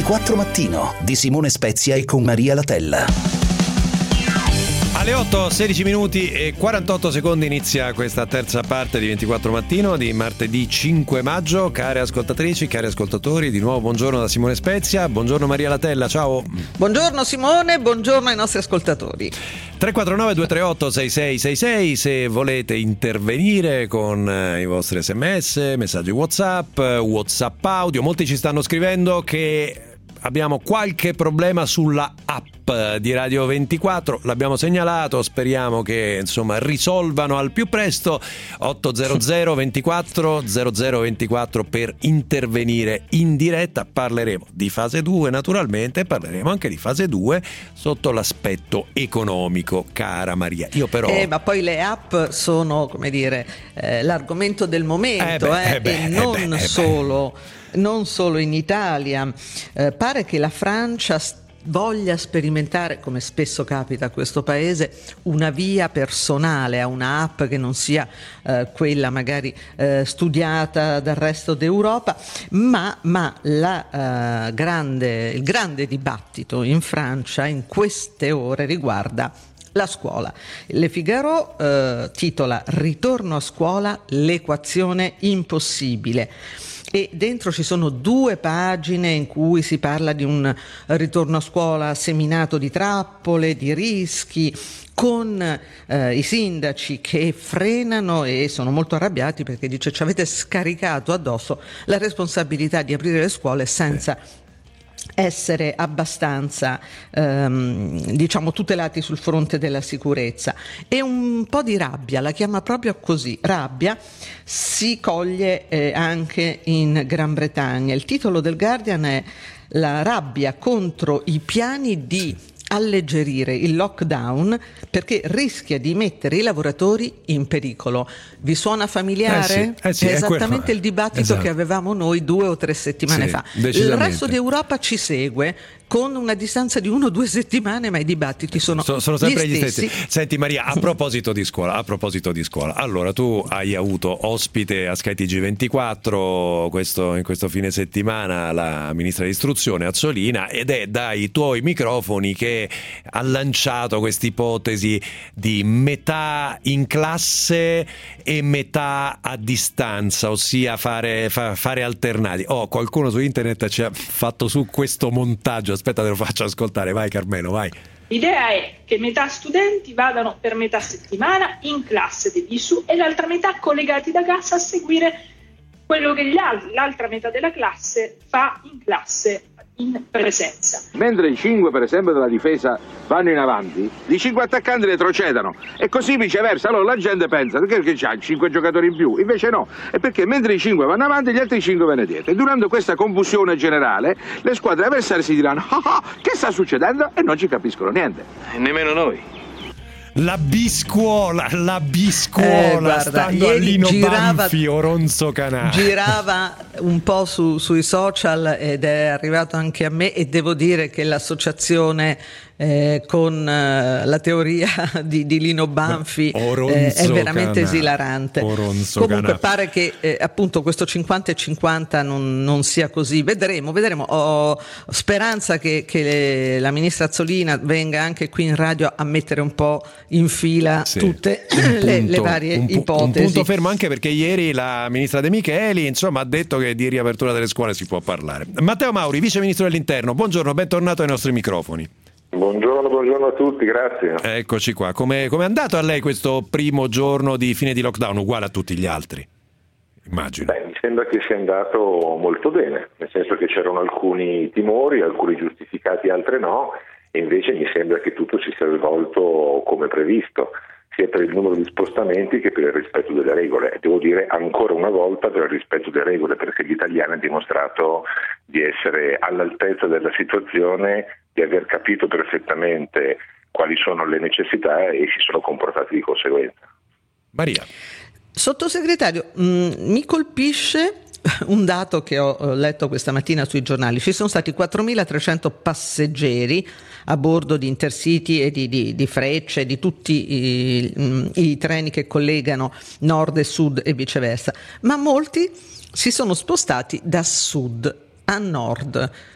24 Mattino di Simone Spezia e con Maria Latella. Alle 8, 16 minuti e 48 secondi inizia questa terza parte di 24 Mattino di martedì 5 maggio. Care ascoltatrici, cari ascoltatori, di nuovo buongiorno da Simone Spezia, buongiorno Maria Latella, ciao. Buongiorno Simone, buongiorno ai nostri ascoltatori. 349-238-6666 se volete intervenire con i vostri sms, messaggi WhatsApp audio. Molti ci stanno scrivendo che abbiamo qualche problema sulla app di Radio 24, l'abbiamo segnalato, speriamo che insomma risolvano al più presto. 800 24 0024 per intervenire in diretta. Parleremo di fase 2 naturalmente, parleremo anche di fase 2 sotto l'aspetto economico, cara Maria. Io però ma poi le app sono, come dire, l'argomento del momento, non solo in Italia. Pare che la Francia voglia sperimentare, come spesso capita a questo paese, una via personale a una app che non sia quella magari studiata dal resto d'Europa, ma il grande dibattito in Francia in queste ore riguarda la scuola. Le Figaro titola "Ritorno a scuola, l'equazione impossibile". E dentro ci sono 2 pagine in cui si parla di un ritorno a scuola seminato di trappole, di rischi, con i sindaci che frenano e sono molto arrabbiati perché dice: ci avete scaricato addosso la responsabilità di aprire le scuole senza essere abbastanza tutelati sul fronte della sicurezza. E un po' di rabbia, la chiama proprio così, rabbia, si coglie anche in Gran Bretagna. Il titolo del Guardian è "La rabbia contro i piani di alleggerire il lockdown perché rischia di mettere i lavoratori in pericolo". Vi suona familiare? Sì, è esattamente il dibattito che avevamo noi 2 o 3 settimane fa. Il resto d'Europa ci segue con una distanza di 1 o 2 settimane, ma i dibattiti sono sempre gli stessi. Senti Maria, a proposito di scuola, allora tu hai avuto ospite a Sky TG24 in questo fine settimana la ministra dell'istruzione Azzolina, ed è dai tuoi microfoni che ha lanciato questa ipotesi di metà in classe e metà a distanza, ossia fare alternati. Qualcuno su internet ci ha fatto su questo montaggio, aspetta te lo faccio ascoltare, vai Carmelo, vai. L'idea è che metà studenti vadano per metà settimana in classe dell'ISU e l'altra metà collegati da casa a seguire quello che l'altra metà della classe fa in classe in presenza. Mentre i 5 per esempio della difesa vanno in avanti, i 5 attaccanti retrocedano e così viceversa. Allora la gente pensa perché c'ha 5 giocatori in più, invece no, è perché mentre i 5 vanno avanti gli altri 5 vanno dietro, e durante questa confusione generale le squadre avversarie si diranno che sta succedendo, e non ci capiscono niente, nemmeno noi. La biscuola, stando a Lino Banfi o Ronzo Canà. Girava un po' sui social ed è arrivato anche a me, e devo dire che l'associazione con la teoria di Lino Banfi è veramente esilarante. Comunque pare che appunto questo 50 e 50 non sia così. Vedremo. Ho speranza che la ministra Azzolina venga anche qui in radio a mettere un po' in fila tutte le varie ipotesi. Un punto fermo, anche perché ieri la ministra De Micheli ha detto che di riapertura delle scuole si può parlare. Matteo Mauri, vice ministro dell'interno, buongiorno, bentornato ai nostri microfoni. Buongiorno a tutti, grazie. Eccoci qua. Come è andato a lei questo primo giorno di fine di lockdown, uguale a tutti gli altri? Immagino. Mi sembra che sia andato molto bene, nel senso che c'erano alcuni timori, alcuni giustificati, altri no, e invece mi sembra che tutto si sia svolto come previsto, sia per il numero di spostamenti che per il rispetto delle regole. E devo dire ancora una volta per il rispetto delle regole, perché gli italiani hanno dimostrato di essere all'altezza della situazione, di aver capito perfettamente quali sono le necessità e si sono comportati di conseguenza. Maria. Sottosegretario, mi colpisce un dato che ho letto questa mattina sui giornali. Ci sono stati 4.300 passeggeri a bordo di Intercity e di Frecce, di tutti i treni che collegano nord e sud e viceversa, ma molti si sono spostati da sud a nord.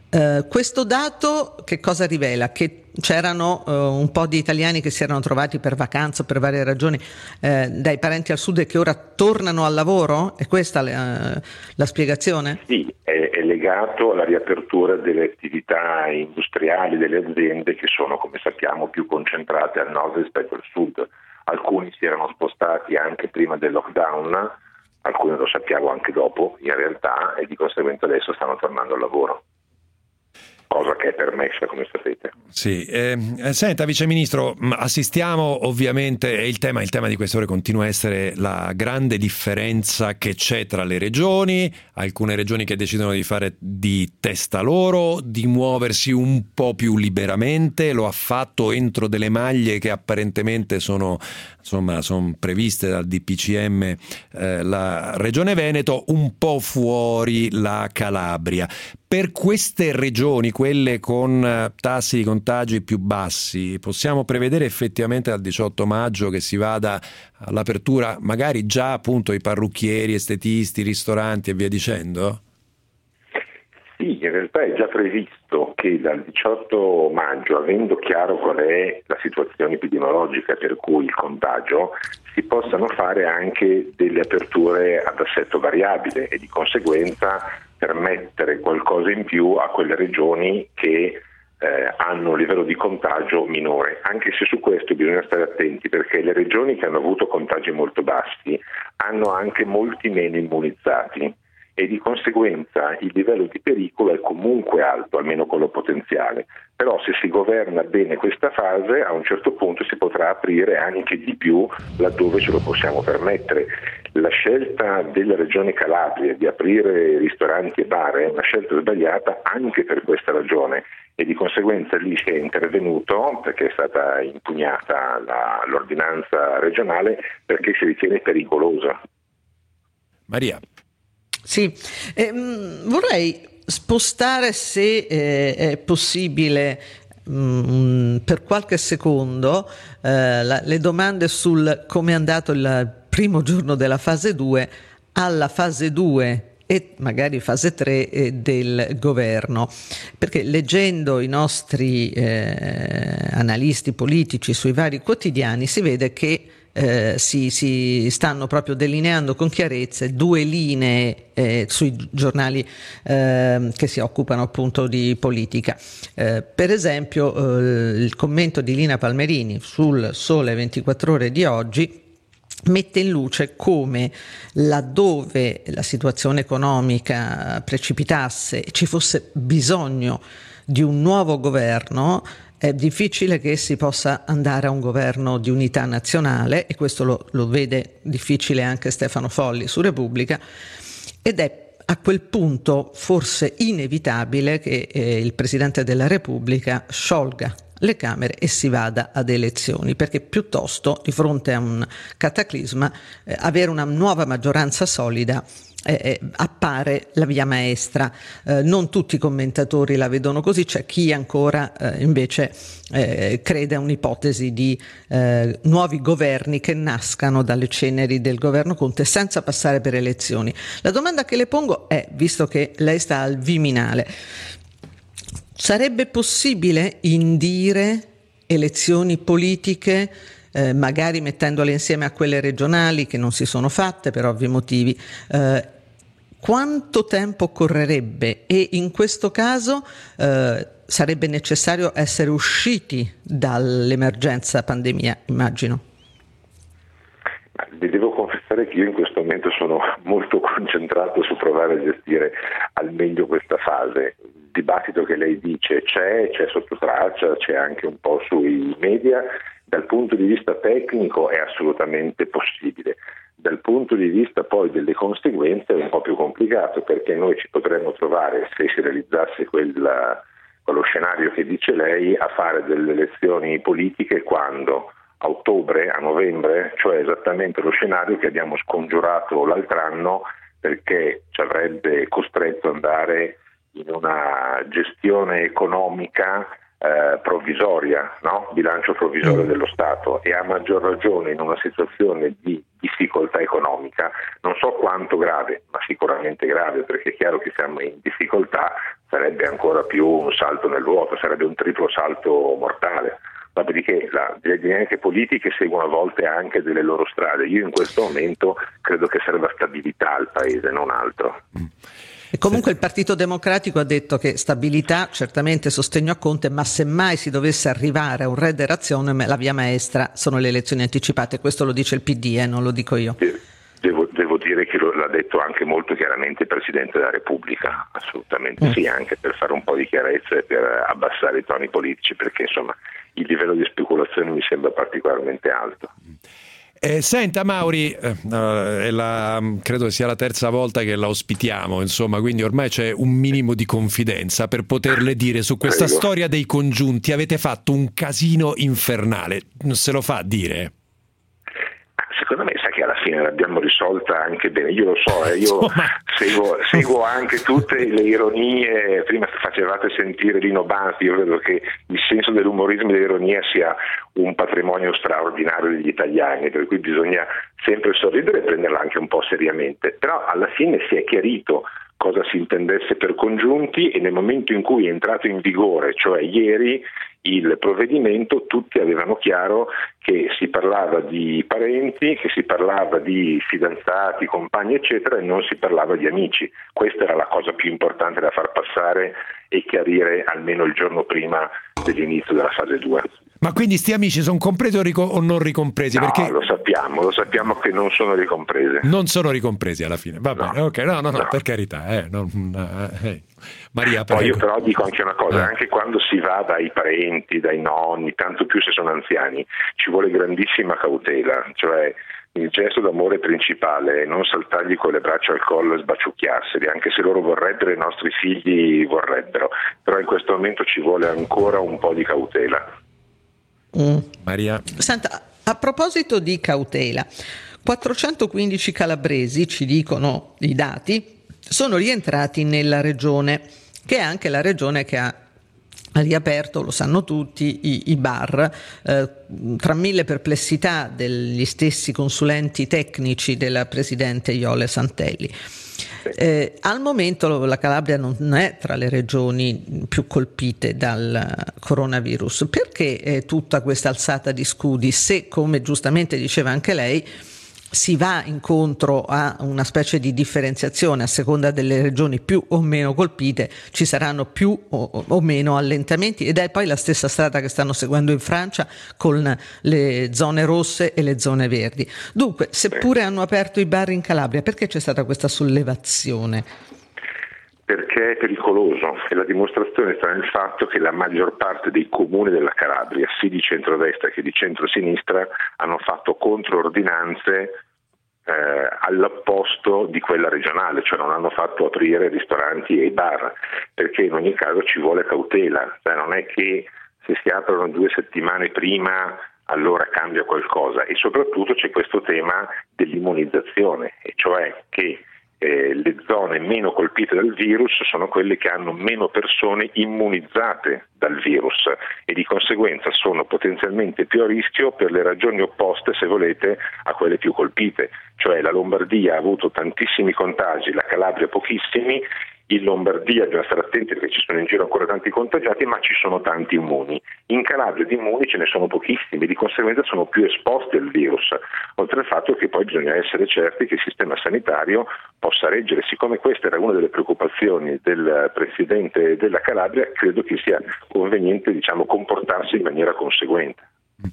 Questo dato che cosa rivela? Che c'erano un po' di italiani che si erano trovati per vacanza o per varie ragioni dai parenti al sud e che ora tornano al lavoro? È questa la spiegazione? Sì, è legato alla riapertura delle attività industriali delle aziende che sono, come sappiamo, più concentrate al nord rispetto al sud. Alcuni si erano spostati anche prima del lockdown, alcuni lo sappiamo anche dopo in realtà, e di conseguenza adesso stanno tornando al lavoro. Cosa che è permessa, come sapete. Sì, senta Vice Ministro, assistiamo ovviamente, e il tema di queste ore continua a essere la grande differenza che c'è tra le regioni, alcune regioni che decidono di fare di testa loro, di muoversi un po' più liberamente, lo ha fatto entro delle maglie che apparentemente sono previste dal DPCM la Regione Veneto, un po' fuori la Calabria. Per queste regioni, quelle con tassi di contagi più bassi, possiamo prevedere effettivamente dal 18 maggio che si vada all'apertura magari già appunto i parrucchieri, estetisti, ristoranti e via dicendo? Sì, in realtà è già previsto che dal 18 maggio, avendo chiaro qual è la situazione epidemiologica per cui il contagio, si possano fare anche delle aperture ad assetto variabile e di conseguenza permettere qualcosa in più a quelle regioni che hanno un livello di contagio minore, anche se su questo bisogna stare attenti perché le regioni che hanno avuto contagi molto bassi hanno anche molti meno immunizzati e di conseguenza il livello di pericolo è comunque alto, almeno quello potenziale. Però se si governa bene questa fase, a un certo punto si potrà aprire anche di più laddove ce lo possiamo permettere. La scelta della Regione Calabria di aprire ristoranti e bar è una scelta sbagliata anche per questa ragione e di conseguenza lì si è intervenuto perché è stata impugnata l'ordinanza regionale perché si ritiene pericolosa. Maria. Sì, vorrei spostare, se è possibile, per qualche secondo le domande sul come è andato il primo giorno della fase 2 alla fase 2 e magari fase 3 del governo, perché leggendo i nostri analisti politici sui vari quotidiani si vede che si stanno proprio delineando con chiarezza due linee sui giornali che si occupano appunto di politica. Per esempio il commento di Lina Palmerini sul Sole 24 Ore di oggi mette in luce come laddove la situazione economica precipitasse e ci fosse bisogno di un nuovo governo, è difficile che si possa andare a un governo di unità nazionale, e questo lo vede difficile anche Stefano Folli su Repubblica, ed è a quel punto forse inevitabile che il Presidente della Repubblica sciolga le Camere e si vada ad elezioni, perché piuttosto di fronte a un cataclisma avere una nuova maggioranza solida appare la via maestra. Non tutti i commentatori la vedono così, c'è chi ancora invece crede a un'ipotesi di nuovi governi che nascano dalle ceneri del governo Conte senza passare per elezioni. La domanda che le pongo è, visto che lei sta al Viminale, sarebbe possibile indire elezioni politiche magari mettendole insieme a quelle regionali che non si sono fatte per ovvi motivi? Quanto tempo occorrerebbe e in questo caso sarebbe necessario essere usciti dall'emergenza pandemia, immagino? Vi devo confessare che io in questo momento sono molto concentrato su provare a gestire al meglio questa fase. Il dibattito che lei dice c'è sotto traccia, c'è anche un po' sui media. Dal punto di vista tecnico è assolutamente possibile. Dal punto di vista poi delle conseguenze è un po' più complicato, perché noi ci potremmo trovare, se si realizzasse quello scenario che dice lei, a fare delle elezioni politiche quando? A ottobre, a novembre, cioè esattamente lo scenario che abbiamo scongiurato l'altro anno, perché ci avrebbe costretto ad andare in una gestione economica provvisoria, no? Bilancio provvisorio dello Stato, e a maggior ragione in una situazione di difficoltà economica, non so quanto grave, ma sicuramente grave, perché è chiaro che siamo in difficoltà, sarebbe ancora più un salto nel vuoto, sarebbe un triplo salto mortale. Dopodiché le dinamiche politiche seguono a volte anche delle loro strade. Io in questo momento credo che serva stabilità al paese, non altro. E comunque il Partito Democratico ha detto che stabilità, certamente sostegno a Conte, ma se mai si dovesse arrivare a un rederazione, la via maestra sono le elezioni anticipate. Questo lo dice il PD, non lo dico io. Devo dire che l'ha detto anche molto chiaramente il Presidente della Repubblica, assolutamente sì, anche per fare un po' di chiarezza e per abbassare i toni politici, perché insomma il livello di speculazione mi sembra particolarmente alto. Senta Mauri, credo che sia la terza volta che la ospitiamo, insomma, quindi ormai c'è un minimo di confidenza per poterle dire su questa storia dei congiunti. Avete fatto un casino infernale, non se lo fa a dire? Secondo me sa che alla fine l'abbiamo risolta anche bene, io lo so, io seguo anche tutte le ironie. Prima facevate sentire Lino Banfi, io credo che il senso dell'umorismo e dell'ironia sia un patrimonio straordinario degli italiani, per cui bisogna sempre sorridere e prenderla anche un po' seriamente, però alla fine si è chiarito cosa si intendesse per congiunti e nel momento in cui è entrato in vigore, cioè ieri, il provvedimento, tutti avevano chiaro che si parlava di parenti, che si parlava di fidanzati, compagni eccetera e non si parlava di amici. Questa era la cosa più importante da far passare e chiarire almeno il giorno prima dell'inizio della fase 2. Ma quindi sti amici sono compresi o non ricompresi? No, perché lo sappiamo che non sono ricomprese. Non sono ricompresi alla fine, va bene, ok, no, per carità. Maria, prego. Poi io però dico anche una cosa, anche quando si va dai parenti, dai nonni, tanto più se sono anziani, ci vuole grandissima cautela, cioè il gesto d'amore principale è non saltargli con le braccia al collo e sbaciucchiarseli, anche se loro vorrebbero, i nostri figli vorrebbero, però in questo momento ci vuole ancora un po' di cautela. Maria. Senta, a proposito di cautela, 415 calabresi, ci dicono i dati, sono rientrati nella regione, che è anche la regione che ha riaperto, lo sanno tutti, i bar, tra mille perplessità degli stessi consulenti tecnici della presidente Iole Santelli. Al momento la Calabria non è tra le regioni più colpite dal coronavirus. Perché tutta questa alzata di scudi se, come giustamente diceva anche lei, si va incontro a una specie di differenziazione a seconda delle regioni più o meno colpite, ci saranno più o meno allentamenti, ed è poi la stessa strada che stanno seguendo in Francia con le zone rosse e le zone verdi. Dunque, seppure hanno aperto i bar in Calabria, perché c'è stata questa sollevazione? Perché è pericoloso e la dimostrazione sta nel fatto che la maggior parte dei comuni della Calabria, sia di centrodestra che di centrosinistra, hanno fatto controordinanze all'opposto di quella regionale, cioè non hanno fatto aprire ristoranti e bar, perché in ogni caso ci vuole cautela, cioè non è che se si aprono 2 settimane prima allora cambia qualcosa, e soprattutto c'è questo tema dell'immunizzazione, e cioè che le zone meno colpite dal virus sono quelle che hanno meno persone immunizzate dal virus e di conseguenza sono potenzialmente più a rischio per le ragioni opposte, se volete, a quelle più colpite. Cioè la Lombardia ha avuto tantissimi contagi, la Calabria pochissimi. In Lombardia bisogna stare attenti perché ci sono in giro ancora tanti contagiati, ma ci sono tanti immuni. In Calabria di immuni ce ne sono pochissimi, di conseguenza sono più esposti al virus, oltre al fatto che poi bisogna essere certi che il sistema sanitario possa reggere. Siccome questa era una delle preoccupazioni del Presidente della Calabria, credo che sia conveniente, comportarsi in maniera conseguente.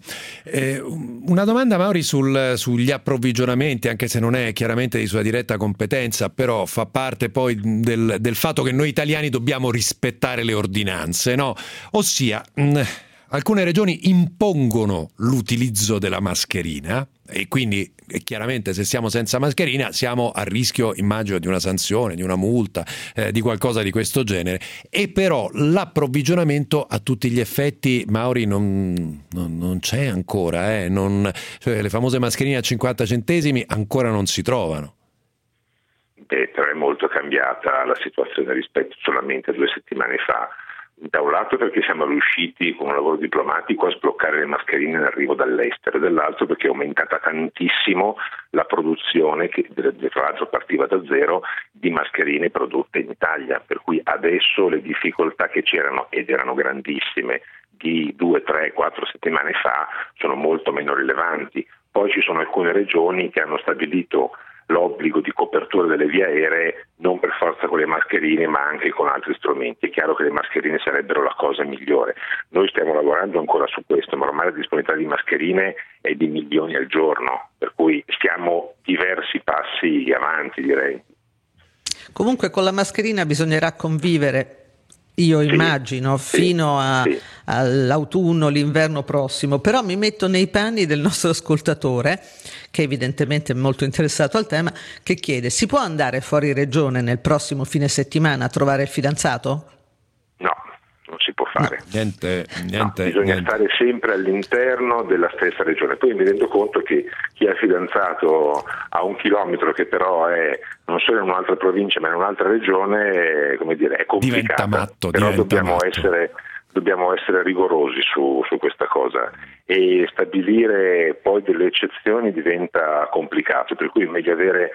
Una domanda, Mauri, sugli approvvigionamenti, anche se non è chiaramente di sua diretta competenza, però fa parte poi del fatto che noi italiani dobbiamo rispettare le ordinanze, no? Ossia, alcune regioni impongono l'utilizzo della mascherina e quindi chiaramente se siamo senza mascherina siamo a rischio, immagino, di una sanzione, di una multa, di qualcosa di questo genere, e però l'approvvigionamento a tutti gli effetti, Mauri, non c'è ancora, cioè le famose mascherine a 50 centesimi ancora non si trovano. Però è molto cambiata la situazione rispetto solamente a 2 settimane fa. Da un lato perché siamo riusciti con un lavoro diplomatico a sbloccare le mascherine in arrivo dall'estero, e dall'altro perché è aumentata tantissimo la produzione, che tra l'altro partiva da zero, di mascherine prodotte in Italia, per cui adesso le difficoltà che c'erano, ed erano grandissime, di 2, 3, 4 settimane fa, sono molto meno rilevanti. Poi ci sono alcune regioni che hanno stabilito l'obbligo di copertura delle vie aeree non per forza con le mascherine ma anche con altri strumenti. È chiaro che le mascherine sarebbero la cosa migliore. Noi stiamo lavorando ancora su questo, ma ormai la disponibilità di mascherine è di milioni al giorno, per cui stiamo diversi passi avanti, direi. Comunque con la mascherina bisognerà convivere, io immagino, fino all'autunno, l'inverno prossimo, però mi metto nei panni del nostro ascoltatore, che evidentemente è molto interessato al tema, che chiede: si può andare fuori regione nel prossimo fine settimana a trovare il fidanzato? No, non si può fare. Niente. Bisogna stare sempre all'interno della stessa regione. Poi mi rendo conto che chi ha fidanzato a 1 chilometro, che però è non solo in un'altra provincia ma in un'altra regione, come dire, è complicato. Diventa matto. Però dobbiamo essere rigorosi su questa cosa, e stabilire poi delle eccezioni diventa complicato, per cui è meglio avere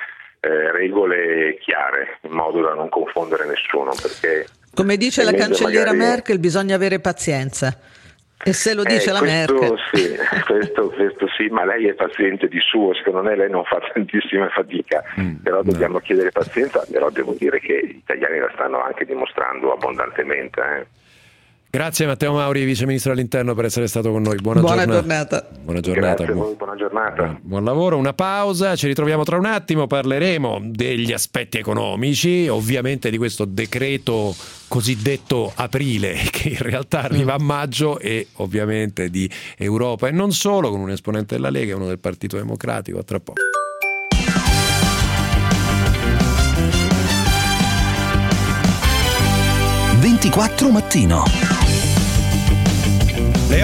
regole chiare in modo da non confondere nessuno, perché come dice la cancelliera Merkel, bisogna avere pazienza. E se lo dice la Merkel. Sì, questo sì, ma lei è paziente di suo, secondo me lei non fa tantissima fatica, però dobbiamo chiedere pazienza, però devo dire che gli italiani la stanno anche dimostrando abbondantemente. Grazie Matteo Mauri, Vice Ministro dell'Interno, per essere stato con noi. Buona giornata. Buona giornata. Grazie a voi, buona giornata. Buon lavoro, una pausa, ci ritroviamo tra un attimo, parleremo degli aspetti economici, ovviamente di questo decreto cosiddetto aprile, che in realtà arriva a maggio, e ovviamente di Europa e non solo, con un esponente della Lega e uno del Partito Democratico. A tra poco. Mattino. Le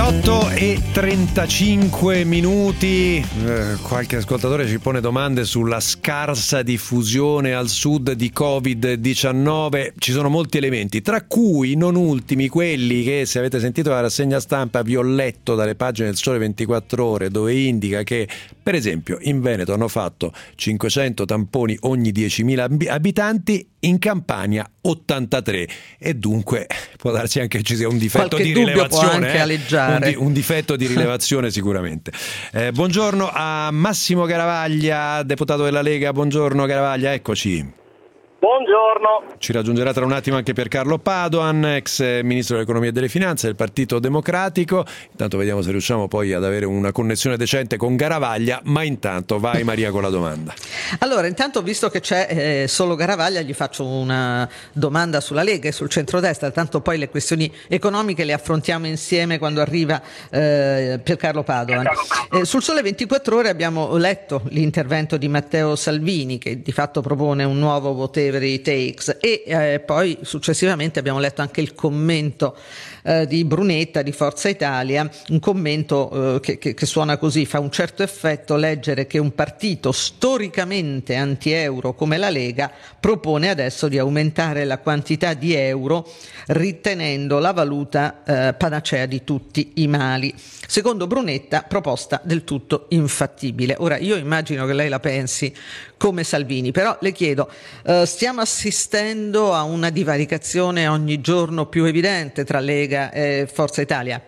8:35, qualche ascoltatore ci pone domande sulla scarsa diffusione al sud di Covid-19. Ci sono molti elementi, tra cui non ultimi quelli che, se avete sentito la rassegna stampa, vi ho letto dalle pagine del Sole 24 Ore, dove indica che, per esempio, in Veneto hanno fatto 500 tamponi ogni 10.000 abitanti, in Campania 83, e dunque può darsi anche che ci sia un difetto di rilevazione, un difetto di rilevazione sicuramente. Buongiorno a Massimo Garavaglia, deputato della Lega. Buongiorno Garavaglia, eccoci. Buongiorno. Ci raggiungerà tra un attimo anche Piercarlo Padoan, ex ministro dell'economia e delle finanze del Partito Democratico. Intanto vediamo se riusciamo poi ad avere una connessione decente con Garavaglia, ma intanto vai Maria con la domanda. Allora, intanto, visto che c'è solo Garavaglia, gli faccio una domanda sulla Lega e sul centrodestra, tanto poi le questioni economiche le affrontiamo insieme quando arriva Piercarlo Padoan. Sul Sole 24 Ore abbiamo letto l'intervento di Matteo Salvini, che di fatto propone un nuovo whatever it takes, e poi successivamente abbiamo letto anche il commento di Brunetta di Forza Italia, un commento che suona così: fa un certo effetto leggere che un partito storicamente anti-euro come la Lega propone adesso di aumentare la quantità di euro, ritenendo la valuta panacea di tutti i mali. Secondo Brunetta, proposta del tutto infattibile. Ora, io immagino che lei la pensi come Salvini, però le chiedo, stiamo assistendo a una divaricazione ogni giorno più evidente tra Lega e Forza Italia?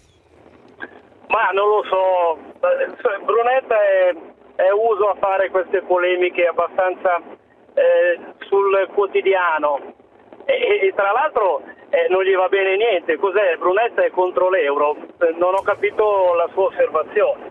Ma non lo so, Brunetta è uso a fare queste polemiche abbastanza sul quotidiano, e tra l'altro non gli va bene niente. Cos'è? Brunetta è contro l'euro? Non ho capito la sua osservazione.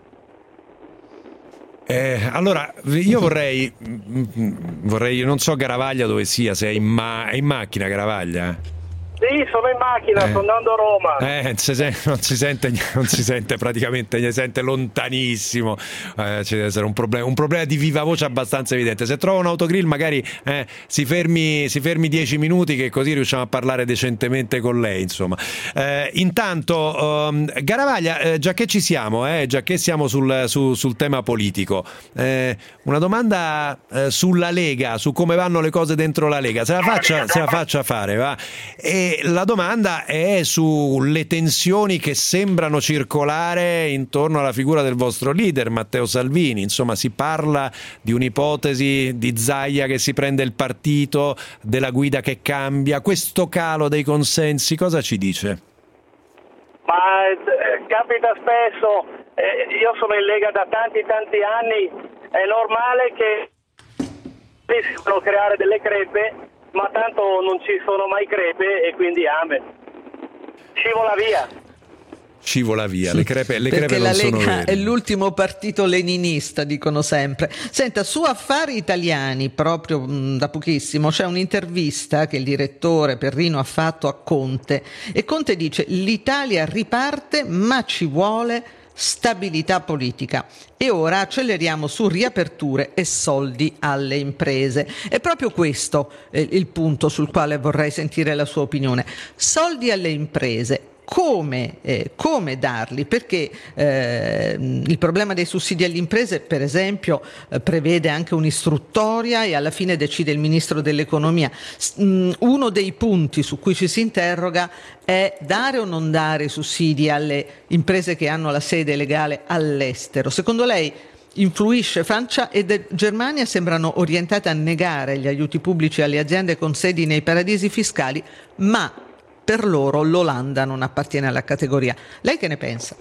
Allora, io vorrei, non so Garavaglia dove sia, se è in macchina Garavaglia? Sì, sono in macchina, sto andando a Roma. Non si sente praticamente, si sente lontanissimo. Ci deve essere un problema di viva voce abbastanza evidente. Se trova un autogrill magari si fermi 10 minuti, che così riusciamo a parlare decentemente con lei, insomma. Intanto Garavaglia, già che ci siamo, già che siamo sul tema politico, una domanda sulla Lega, su come vanno le cose dentro la Lega. Se la faccia fare, va. E la domanda è sulle tensioni che sembrano circolare intorno alla figura del vostro leader, Matteo Salvini. Insomma, si parla di un'ipotesi di Zaia che si prende il partito, della guida che cambia. Questo calo dei consensi cosa ci dice? Ma capita spesso, io sono in Lega da tanti anni, è normale che si devono creare delle crepe, ma tanto non ci sono mai crepe e quindi amen. Scivola via, le crepe perché non la sono Lega vere. è l'ultimo partito leninista, dicono sempre. Senta, su Affari Italiani, proprio da pochissimo, c'è un'intervista che il direttore Perrino ha fatto a Conte, e Conte dice: l'Italia riparte ma ci vuole stabilità politica e ora acceleriamo su riaperture e soldi alle imprese. È proprio questo il punto sul quale vorrei sentire la sua opinione. Soldi alle imprese. Come darli? Perché il problema dei sussidi alle imprese, per esempio, prevede anche un'istruttoria e alla fine decide il ministro dell'economia. Uno dei punti su cui ci si interroga è dare o non dare sussidi alle imprese che hanno la sede legale all'estero. Secondo lei influisce? Francia e Germania sembrano orientate a negare gli aiuti pubblici alle aziende con sedi nei paradisi fiscali, ma per loro l'Olanda non appartiene alla categoria. Lei che ne pensa?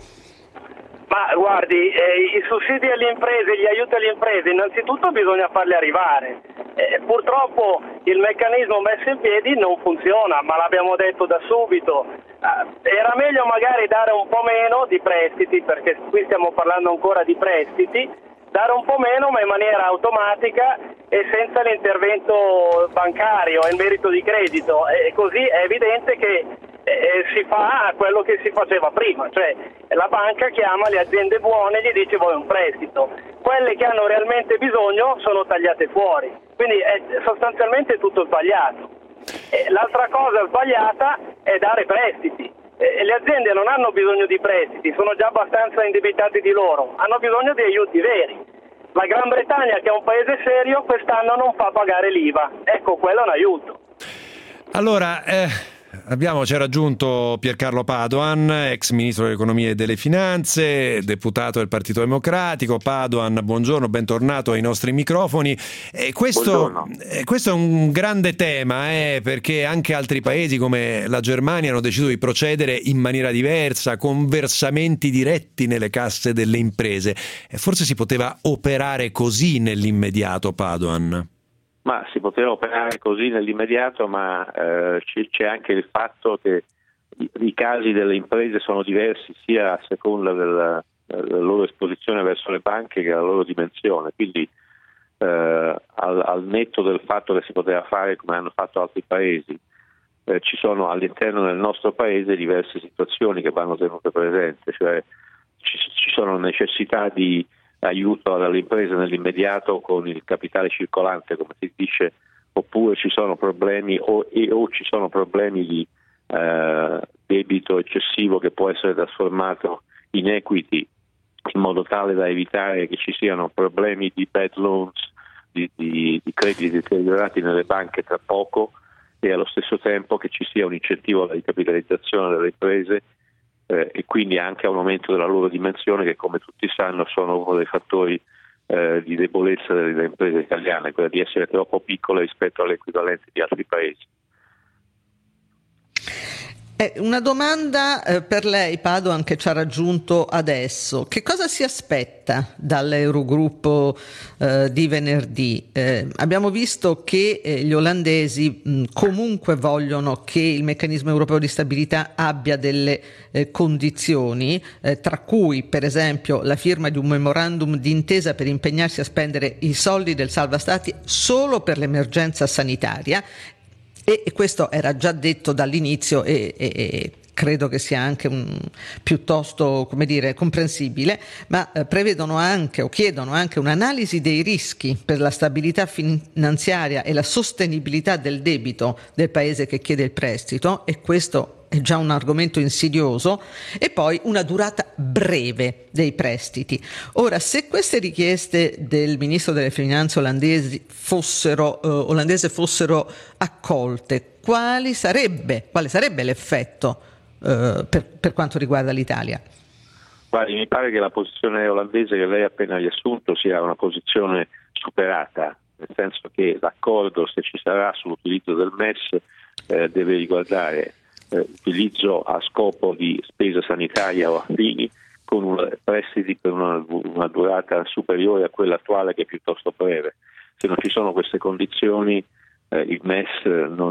Ma guardi, i sussidi alle imprese, gli aiuti alle imprese, innanzitutto bisogna farli arrivare. Purtroppo il meccanismo messo in piedi non funziona, ma l'abbiamo detto da subito. Era meglio magari dare un po' meno di prestiti, perché qui stiamo parlando ancora di prestiti, dare un po' meno ma in maniera automatica e senza l'intervento bancario e il merito di credito, e così è evidente che si fa quello che si faceva prima, cioè la banca chiama le aziende buone e gli dice vuoi un prestito, quelle che hanno realmente bisogno sono tagliate fuori, quindi è sostanzialmente tutto sbagliato. L'altra cosa sbagliata è dare prestiti. Le aziende non hanno bisogno di prestiti, sono già abbastanza indebitate di loro, hanno bisogno di aiuti veri. La Gran Bretagna, che è un paese serio, quest'anno non fa pagare l'IVA. Ecco, quello è un aiuto. Allora, ci ha raggiunto Piercarlo Padoan, ex ministro dell'economia e delle finanze, deputato del Partito Democratico. Padoan, buongiorno, bentornato ai nostri microfoni. Questo è un grande tema, perché anche altri paesi come la Germania hanno deciso di procedere in maniera diversa, con versamenti diretti nelle casse delle imprese. Forse si poteva operare così nell'immediato, Padoan? Ma si poteva operare così nell'immediato, ma c'è anche il fatto che i casi delle imprese sono diversi sia a seconda della loro esposizione verso le banche che alla loro dimensione, quindi al netto del fatto che si poteva fare come hanno fatto altri paesi, ci sono all'interno del nostro paese diverse situazioni che vanno tenute presenti, cioè ci sono necessità di aiuto alle imprese nell'immediato con il capitale circolante, come si dice, oppure ci sono problemi o ci sono problemi di debito eccessivo che può essere trasformato in equity in modo tale da evitare che ci siano problemi di bad loans, di crediti deteriorati nelle banche tra poco, e allo stesso tempo che ci sia un incentivo alla ricapitalizzazione delle imprese e quindi anche a un aumento della loro dimensione, che come tutti sanno sono uno dei fattori di debolezza delle imprese italiane, quella di essere troppo piccole rispetto alle equivalenti di altri paesi. Una domanda per lei, Padoan, che ci ha raggiunto adesso. Che cosa si aspetta dall'Eurogruppo di venerdì? Abbiamo visto che gli olandesi comunque vogliono che il meccanismo europeo di stabilità abbia delle condizioni, tra cui per esempio la firma di un memorandum d'intesa per impegnarsi a spendere i soldi del salva stati solo per l'emergenza sanitaria. E questo era già detto dall'inizio e credo che sia anche piuttosto, comprensibile, ma prevedono anche o chiedono anche un'analisi dei rischi per la stabilità finanziaria e la sostenibilità del debito del paese che chiede il prestito, e questo è già un argomento insidioso, e poi una durata breve dei prestiti. Ora, se queste richieste del ministro delle finanze olandese fossero accolte, quale sarebbe l'effetto per quanto riguarda l'Italia? Guardi, mi pare che la posizione olandese che lei ha appena riassunto sia una posizione superata, nel senso che l'accordo, se ci sarà, sull'utilizzo del MES deve riguardare utilizzo a scopo di spesa sanitaria o affini, con prestiti per una durata superiore a quella attuale, che è piuttosto breve. Se non ci sono queste condizioni, il MES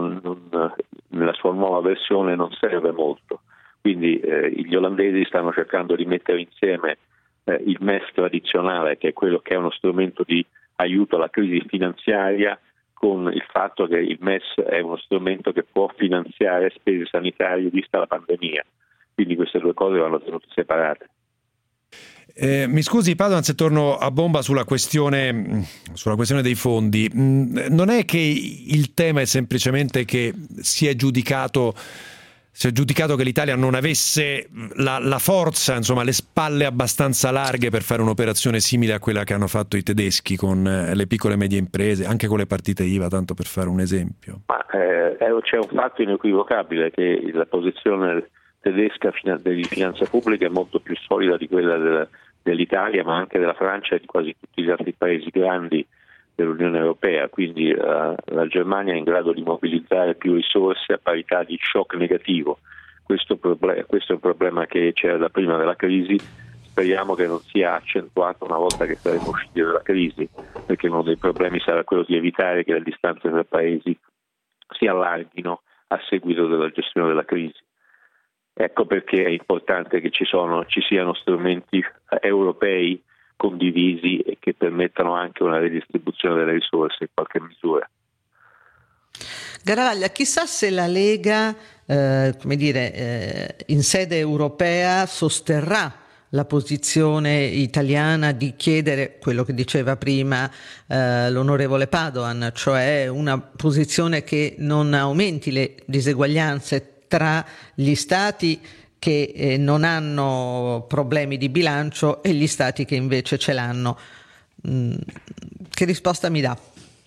nella sua nuova versione non serve molto. Quindi gli olandesi stanno cercando di mettere insieme il MES tradizionale, che è quello che è uno strumento di aiuto alla crisi finanziaria, con il fatto che il MES è uno strumento che può finanziare spese sanitarie vista la pandemia. Quindi queste due cose vanno tenute separate. Mi scusi Padoan se torno a bomba sulla questione dei fondi. Non è che il tema è semplicemente che si è giudicato che l'Italia non avesse la forza, insomma le spalle abbastanza larghe per fare un'operazione simile a quella che hanno fatto i tedeschi con le piccole e medie imprese, anche con le partite IVA, tanto per fare un esempio. Ma c'è un fatto inequivocabile, che la posizione tedesca di finanza pubblica è molto più solida di quella dell'Italia, ma anche della Francia e di quasi tutti gli altri paesi grandi dell'Unione Europea. Quindi la Germania è in grado di mobilizzare più risorse a parità di shock negativo. Questo è un problema che c'era da prima della crisi. Speriamo che non sia accentuato una volta che saremo usciti dalla crisi, perché uno dei problemi sarà quello di evitare che le distanze tra paesi si allarghino a seguito della gestione della crisi. Ecco perché è importante che ci siano strumenti europei condivisi e che permettano anche una redistribuzione delle risorse in qualche misura. Garavaglia, chissà se la Lega, in sede europea sosterrà la posizione italiana di chiedere quello che diceva prima l'onorevole Padoan, cioè una posizione che non aumenti le diseguaglianze tra gli stati che non hanno problemi di bilancio e gli stati che invece ce l'hanno. Che risposta mi dà?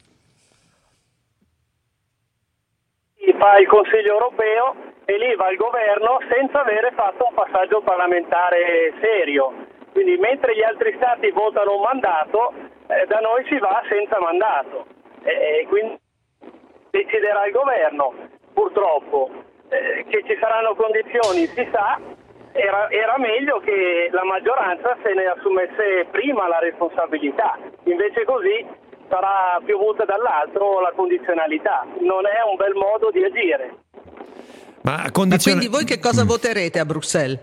Fa il Consiglio europeo e lì va il governo senza avere fatto un passaggio parlamentare serio. Quindi mentre gli altri stati votano un mandato, da noi si va senza mandato. Quindi deciderà il governo, purtroppo. Che ci saranno condizioni si sa, era meglio che la maggioranza se ne assumesse prima la responsabilità, invece così sarà piovuta dall'altro la condizionalità. Non è un bel modo di agire. Ma quindi voi che cosa voterete a Bruxelles?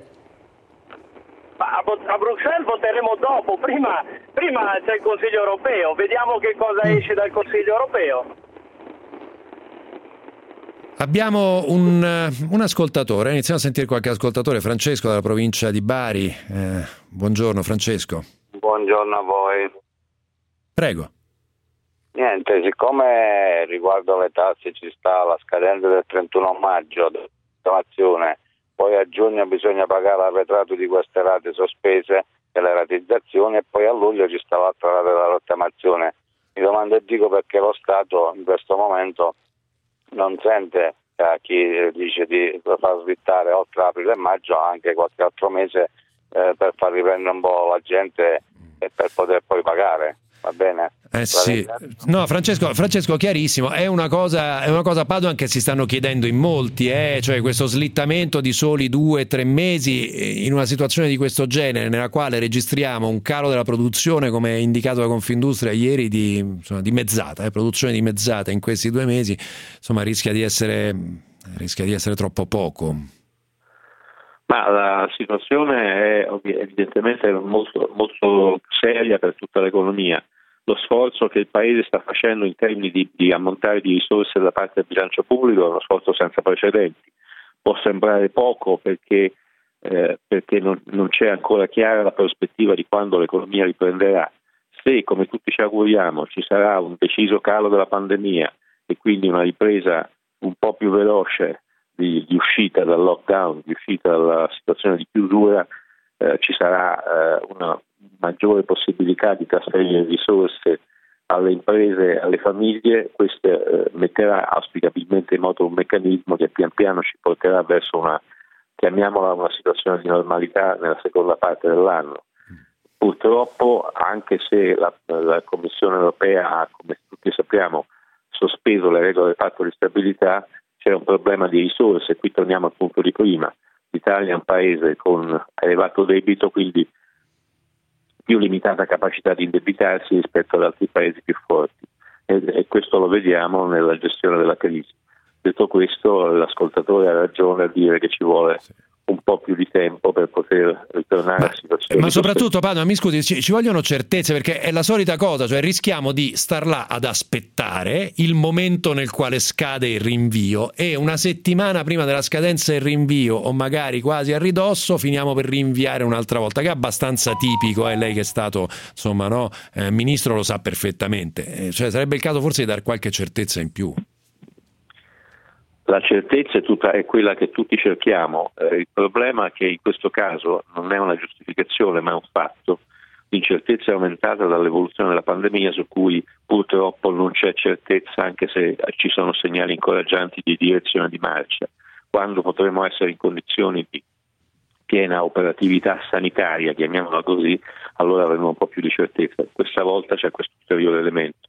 A Bruxelles voteremo dopo, prima c'è il Consiglio europeo, vediamo che cosa esce dal Consiglio europeo. Abbiamo un ascoltatore, iniziamo a sentire qualche ascoltatore. Francesco dalla provincia di Bari. Buongiorno Francesco. Buongiorno a voi. Prego. Niente, siccome riguardo alle tasse ci sta la scadenza del 31 maggio dell'estimazione, poi a giugno bisogna pagare l'arretrato di queste rate sospese e le ratizzazioni, e poi a luglio ci sta l'altra rata della rottamazione. Mi domando e dico perché lo Stato in questo momento non sente a chi dice di far slittare oltre aprile e maggio anche qualche altro mese per far riprendere un po' la gente e per poter poi pagare. Va bene? Sì. No, Francesco, chiarissimo, è una cosa Padoan che si stanno chiedendo in molti, cioè questo slittamento di soli 2-3 mesi in una situazione di questo genere, nella quale registriamo un calo della produzione, come indicato da Confindustria ieri, di mezzata, produzione dimezzata in questi 2 mesi, insomma rischia di essere troppo poco. Ma la situazione è evidentemente molto, molto seria per tutta l'economia. Lo sforzo che il Paese sta facendo in termini di ammontare di risorse da parte del bilancio pubblico è uno sforzo senza precedenti. Può sembrare poco perché non c'è ancora chiara la prospettiva di quando l'economia riprenderà. Se, come tutti ci auguriamo, ci sarà un deciso calo della pandemia e quindi una ripresa un po' più veloce di uscita dal lockdown, di uscita dalla situazione di chiusura, ci sarà una maggiore possibilità di trasferire risorse alle imprese, alle famiglie, questo metterà auspicabilmente in moto un meccanismo che pian piano ci porterà verso una situazione di normalità nella seconda parte dell'anno. Purtroppo, anche se la Commissione europea ha, come tutti sappiamo, sospeso le regole del patto di stabilità, c'è un problema di risorse. Qui torniamo al punto di prima. L'Italia è un paese con elevato debito, quindi più limitata capacità di indebitarsi rispetto ad altri paesi più forti, e questo lo vediamo nella gestione della crisi. Detto questo, l'ascoltatore ha ragione a dire che ci vuole un po' più di tempo per poter ritornare a situazioni. Ma soprattutto, Padova, mi scusi, ci vogliono certezze, perché è la solita cosa, cioè rischiamo di star là ad aspettare il momento nel quale scade il rinvio, e una settimana prima della scadenza del rinvio, o magari quasi a ridosso, finiamo per rinviare un'altra volta, che è abbastanza tipico, lei che è stato, insomma, ministro, lo sa perfettamente. Cioè sarebbe il caso forse di dare qualche certezza in più. La certezza è quella che tutti cerchiamo. Il problema è che in questo caso non è una giustificazione, ma è un fatto. L'incertezza è aumentata dall'evoluzione della pandemia, su cui purtroppo non c'è certezza, anche se ci sono segnali incoraggianti di direzione di marcia. Quando potremo essere in condizioni di piena operatività sanitaria, chiamiamola così, allora avremo un po' più di certezza. Questa volta c'è questo ulteriore elemento.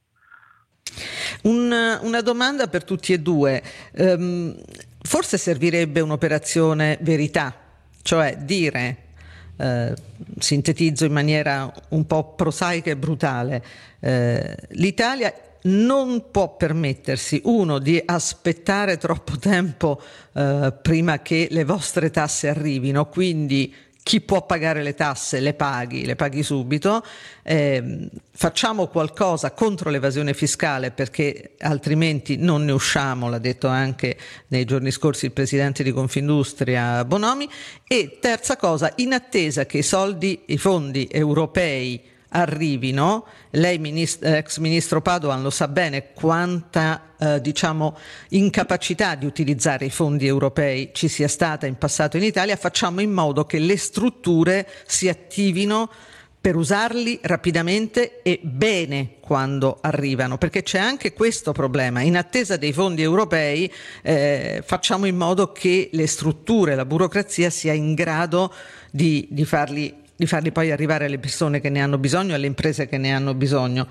Una domanda per tutti e due. Forse servirebbe un'operazione verità, cioè dire, sintetizzo in maniera un po' prosaica e brutale, l'Italia non può permettersi, di aspettare troppo tempo prima che le vostre tasse arrivino, quindi chi può pagare le tasse le paghi subito, facciamo qualcosa contro l'evasione fiscale, perché altrimenti non ne usciamo, l'ha detto anche nei giorni scorsi il presidente di Confindustria Bonomi. E terza cosa, in attesa che i fondi europei arrivino, lei ex ministro Padoan lo sa bene quanta incapacità di utilizzare i fondi europei ci sia stata in passato in Italia. Facciamo in modo che le strutture si attivino per usarli rapidamente e bene quando arrivano, perché c'è anche questo problema. In attesa dei fondi europei facciamo in modo che le strutture, la burocrazia sia in grado di farli poi arrivare alle persone che ne hanno bisogno, alle imprese che ne hanno bisogno.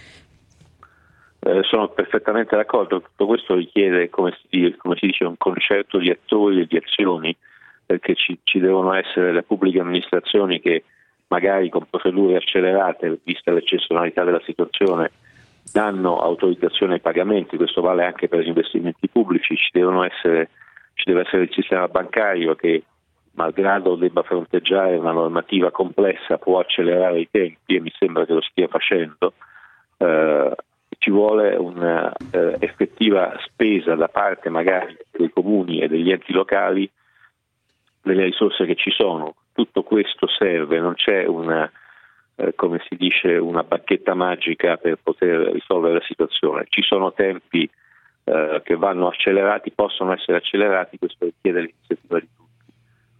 Sono perfettamente d'accordo. Tutto questo richiede, come si dice, un concerto di attori e di azioni, perché ci devono essere le pubbliche amministrazioni che magari con procedure accelerate, vista l'eccezionalità della situazione, danno autorizzazione ai pagamenti. Questo vale anche per gli investimenti pubblici. Ci deve essere il sistema bancario che, malgrado debba fronteggiare una normativa complessa, può accelerare i tempi, e mi sembra che lo stia facendo. Ci vuole una effettiva spesa da parte magari dei comuni e degli enti locali delle risorse che ci sono. Tutto questo serve, non c'è una bacchetta magica per poter risolvere la situazione. Ci sono tempi che vanno accelerati, possono essere accelerati, questo richiede l'iniziativa di tutti.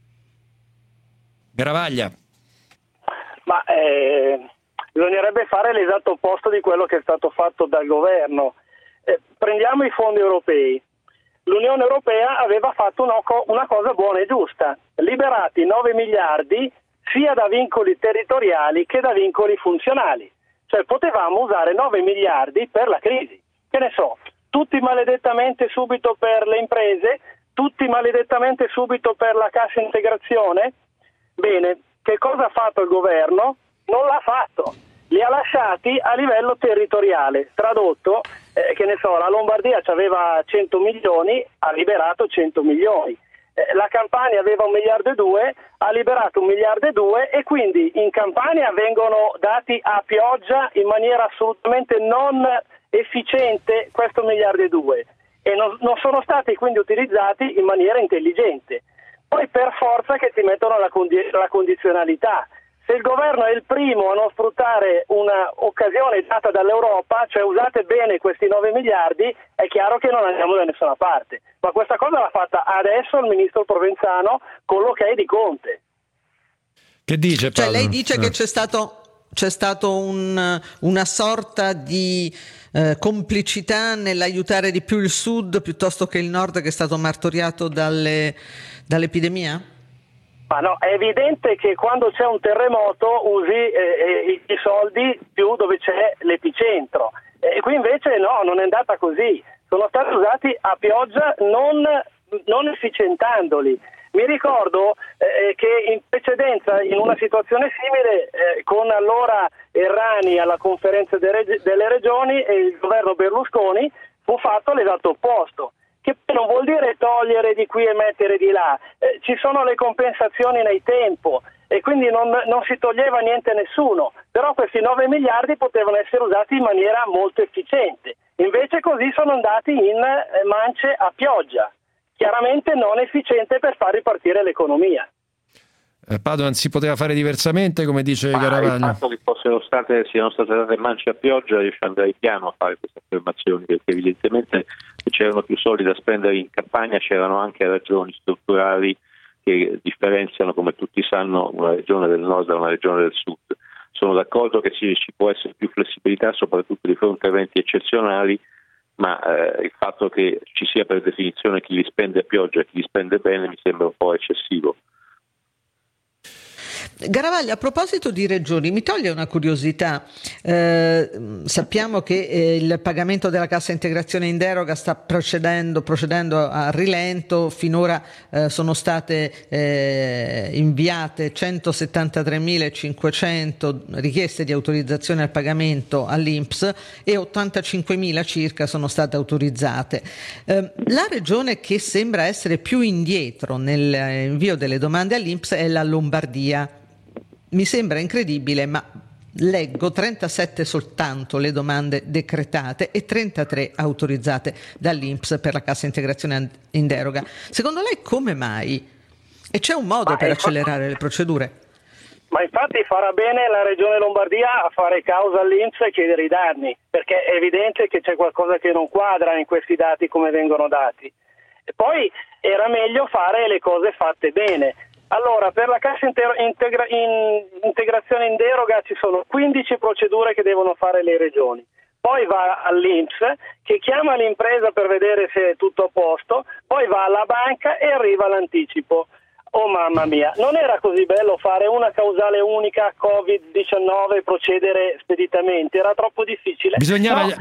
Garavaglia. Ma bisognerebbe fare l'esatto opposto di quello che è stato fatto dal governo. Prendiamo i fondi europei. L'Unione Europea aveva fatto una cosa buona e giusta, liberati 9 miliardi sia da vincoli territoriali che da vincoli funzionali. Cioè potevamo usare 9 miliardi per la crisi. Che ne so, tutti maledettamente subito per le imprese, tutti maledettamente subito per la cassa integrazione. Bene, che cosa ha fatto il governo? Non l'ha fatto, li ha lasciati a livello territoriale. Tradotto, che ne so, la Lombardia aveva 100 milioni, ha liberato 100 milioni. La Campania aveva 1,2 miliardi, ha liberato 1,2 miliardi, e quindi in Campania vengono dati a pioggia in maniera assolutamente non efficiente questo 1,2 miliardi, e non sono stati quindi utilizzati in maniera intelligente. Poi per forza che ti mettono la condizionalità. Se il governo è il primo a non sfruttare un'occasione data dall'Europa, cioè usate bene questi 9 miliardi, è chiaro che non andiamo da nessuna parte. Ma questa cosa l'ha fatta adesso il ministro Provenzano con l'ok di Conte. Che dice Paolo? Cioè lei dice che c'è stato c'è stato una sorta di complicità nell'aiutare di più il sud piuttosto che il nord, che è stato martoriato dall'epidemia? Ma no, è evidente che quando c'è un terremoto usi i soldi più dove c'è l'epicentro, e qui invece no, non è andata così, sono stati usati a pioggia non efficientandoli. Mi ricordo che in precedenza, in una situazione simile, con allora Errani alla conferenza delle regioni e il governo Berlusconi, fu fatto l'esatto opposto, che non vuol dire togliere di qui e mettere di là, ci sono le compensazioni nel tempo e quindi non si toglieva niente a nessuno, però questi 9 miliardi potevano essere usati in maniera molto efficiente, invece così sono andati in mance a pioggia, chiaramente non efficiente per far ripartire l'economia. Padoan, si poteva fare diversamente, come dice Garavaglia? Il fatto che siano state date mance a pioggia, io ci andrei piano a fare queste affermazioni, perché evidentemente se c'erano più soldi da spendere in campagna c'erano anche ragioni strutturali che differenziano, come tutti sanno, una regione del nord da una regione del sud. Sono d'accordo che ci può essere più flessibilità, soprattutto di fronte a eventi eccezionali, ma il fatto che ci sia per definizione chi li spende a pioggia e chi li spende bene mi sembra un po' eccessivo. Garavaglia, a proposito di regioni, mi toglie una curiosità. Sappiamo che il pagamento della cassa integrazione in deroga sta procedendo a rilento. Finora sono state inviate 173.500 richieste di autorizzazione al pagamento all'INPS e 85.000 circa sono state autorizzate. La regione che sembra essere più indietro nell'invio delle domande all'INPS è la Lombardia. Mi sembra incredibile, ma leggo 37 soltanto le domande decretate e 33 autorizzate dall'INPS per la cassa integrazione in deroga. Secondo lei come mai? E c'è un modo per accelerare le procedure? Ma infatti farà bene la Regione Lombardia a fare causa all'INPS e chiedere i danni, perché è evidente che c'è qualcosa che non quadra in questi dati come vengono dati. E poi era meglio fare le cose fatte bene. Allora, per la cassa integrazione in deroga ci sono 15 procedure che devono fare le regioni. Poi va all'INPS che chiama l'impresa per vedere se è tutto a posto, poi va alla banca e arriva l'anticipo. Oh mamma mia, non era così bello fare una causale unica Covid-19 e procedere speditamente, era troppo difficile. Bisognava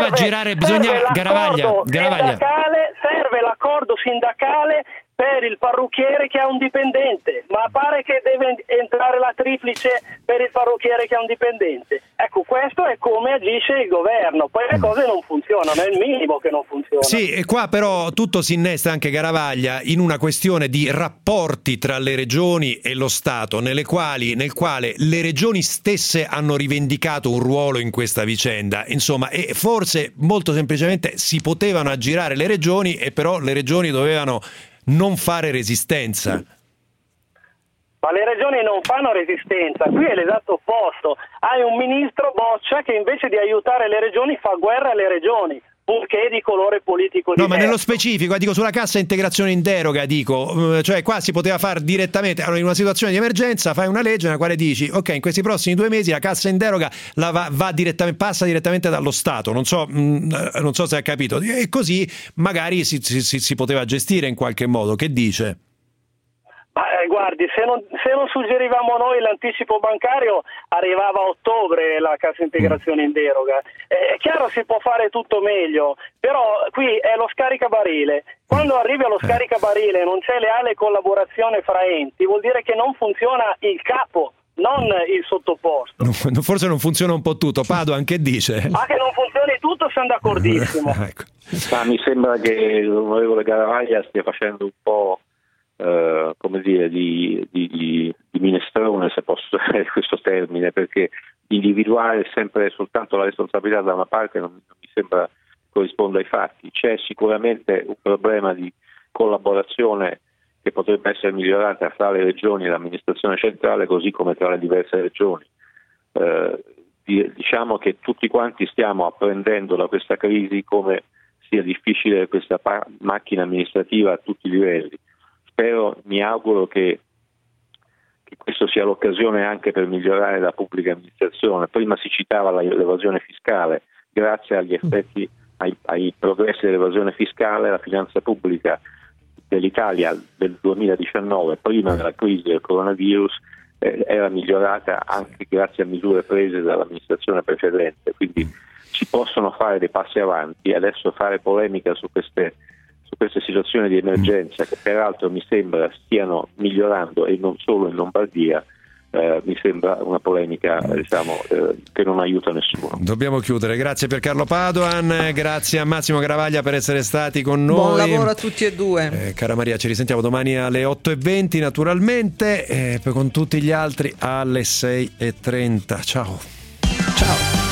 Garavaglia. Serve l'accordo sindacale per il parrucchiere che ha un dipendente, ma pare che deve entrare la triplice per il parrucchiere che ha un dipendente. Ecco, questo è come agisce il governo, poi le cose non funzionano, è il minimo che non funziona. Sì, e qua però tutto si innesta, anche Garavaglia, in una questione di rapporti tra le regioni e lo Stato, nel quale le regioni stesse hanno rivendicato un ruolo in questa vicenda, insomma, e forse molto semplicemente si potevano aggirare le regioni, e però le regioni dovevano non fare resistenza. Ma le regioni non fanno resistenza, qui è l'esatto opposto. Hai un ministro Boccia che invece di aiutare le regioni fa guerra alle regioni, purché di colore politico diverso. No, ma nello specifico, dico sulla cassa integrazione in deroga, cioè qua si poteva fare direttamente. Allora, in una situazione di emergenza fai una legge nella quale dici ok, in questi prossimi 2 mesi la cassa in deroga passa direttamente dallo Stato, non so se ha capito, e così magari si poteva gestire in qualche modo. Che dice? Guardi, se non suggerivamo noi l'anticipo bancario, arrivava a ottobre la cassa integrazione in deroga. È chiaro, si può fare tutto meglio, però qui è lo scaricabarile. Quando arrivi allo scaricabarile e non c'è leale collaborazione fra enti, vuol dire che non funziona il capo, non il sottoposto. Forse non funziona un po' tutto. Padoan, che dice? Ma che non funzioni tutto, sono d'accordissimo. Ecco. Mi sembra che l'onorevole Garavaglia stia facendo un po' come dire di minestrone, se posso usare questo termine, perché individuare sempre soltanto la responsabilità da una parte non mi sembra corrisponda ai fatti. C'è sicuramente un problema di collaborazione che potrebbe essere migliorata fra le regioni e l'amministrazione centrale, così come tra le diverse regioni. Diciamo che tutti quanti stiamo apprendendo da questa crisi come sia difficile questa macchina amministrativa a tutti i livelli. Mi auguro che che questo sia l'occasione anche per migliorare la pubblica amministrazione. Prima si citava l'evasione fiscale, grazie agli effetti, ai progressi dell'evasione fiscale, la finanza pubblica dell'Italia del 2019, prima della crisi del coronavirus, era migliorata anche grazie a misure prese dall'amministrazione precedente, quindi si possono fare dei passi avanti. Adesso fare polemica su queste situazioni di emergenza, che peraltro mi sembra stiano migliorando e non solo in Lombardia, mi sembra una polemica che non aiuta nessuno. Dobbiamo chiudere. Grazie Piercarlo Padoan, grazie a Massimo Garavaglia per essere stati con noi. Buon lavoro a tutti e due. Cara Maria, ci risentiamo domani alle 8:20 naturalmente, e poi con tutti gli altri alle 6:30. Ciao. Ciao.